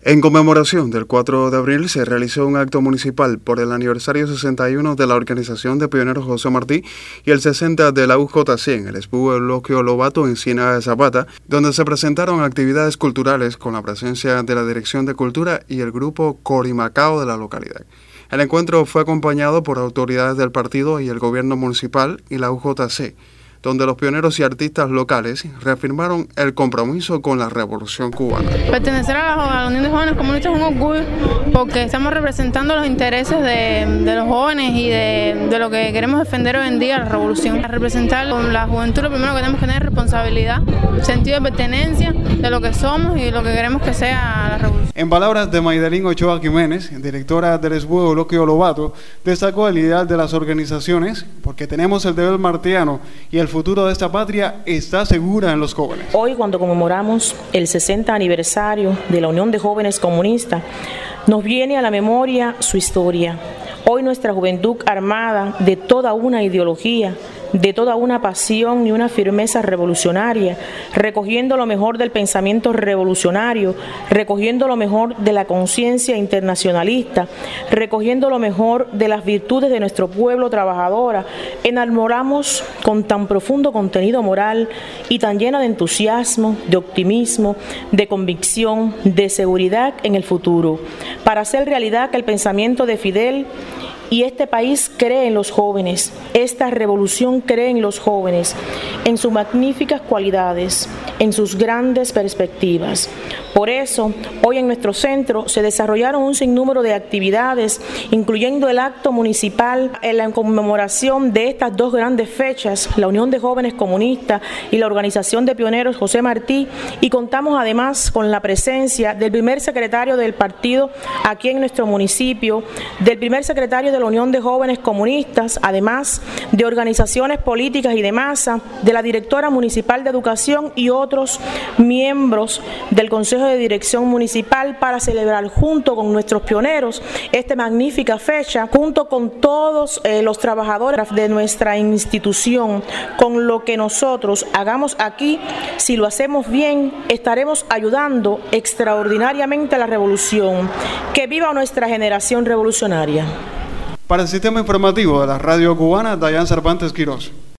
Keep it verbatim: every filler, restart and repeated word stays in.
En conmemoración del cuatro de abril se realizó un acto municipal por el aniversario sesenta y uno de la Organización de Pioneros José Martí y el sesenta de la U J C en el Expo Eulogio Lobato en Ciénaga de Zapata, donde se presentaron actividades culturales con la presencia de la Dirección de Cultura y el grupo Corimacao de la localidad. El encuentro fue acompañado por autoridades del partido y el gobierno municipal y la U J C, donde los pioneros y artistas locales reafirmaron el compromiso con la Revolución Cubana. Pertenecer a la, a la Unión de Jóvenes Comunistas es un orgullo porque estamos representando los intereses de, de los jóvenes y de, de lo que queremos defender hoy en día, la revolución. A representar con la juventud lo primero que tenemos que tener es responsabilidad, sentido de pertenencia de lo que somos y lo que queremos que sea la revolución. En palabras de Maydelín Ochoa Jiménez, directora del Expo Eulogio Lobato, destacó el ideal de las organizaciones porque tenemos el deber martiano y el futuro de esta patria está segura en los jóvenes. Hoy, cuando conmemoramos el sesenta aniversario de la Unión de Jóvenes Comunistas, nos viene a la memoria su historia. Hoy nuestra juventud armada de toda una ideología, de toda una pasión y una firmeza revolucionaria, recogiendo lo mejor del pensamiento revolucionario, recogiendo lo mejor de la conciencia internacionalista, recogiendo lo mejor de las virtudes de nuestro pueblo trabajadora, enamoramos con tan profundo contenido moral y tan llena de entusiasmo, de optimismo, de convicción, de seguridad en el futuro, para hacer realidad que el pensamiento de Fidel y este país cree en los jóvenes, esta revolución cree en los jóvenes, en sus magníficas cualidades, en sus grandes perspectivas. Por eso, hoy en nuestro centro se desarrollaron un sinnúmero de actividades, incluyendo el acto municipal en la conmemoración de estas dos grandes fechas, la Unión de Jóvenes Comunistas y la Organización de Pioneros José Martí, y contamos además con la presencia del primer secretario del partido aquí en nuestro municipio, del primer secretario de la Unión de Jóvenes Comunistas, además de organizaciones políticas y de masa, de la directora municipal de Educación y otros miembros del Consejo de Dirección Municipal para celebrar junto con nuestros pioneros esta magnífica fecha, junto con todos eh, los trabajadores de nuestra institución. Con lo que nosotros hagamos aquí, si lo hacemos bien, estaremos ayudando extraordinariamente a la revolución. ¡Que viva nuestra generación revolucionaria! Para el Sistema Informativo de la Radio Cubana, Dayan Cervantes Quirós.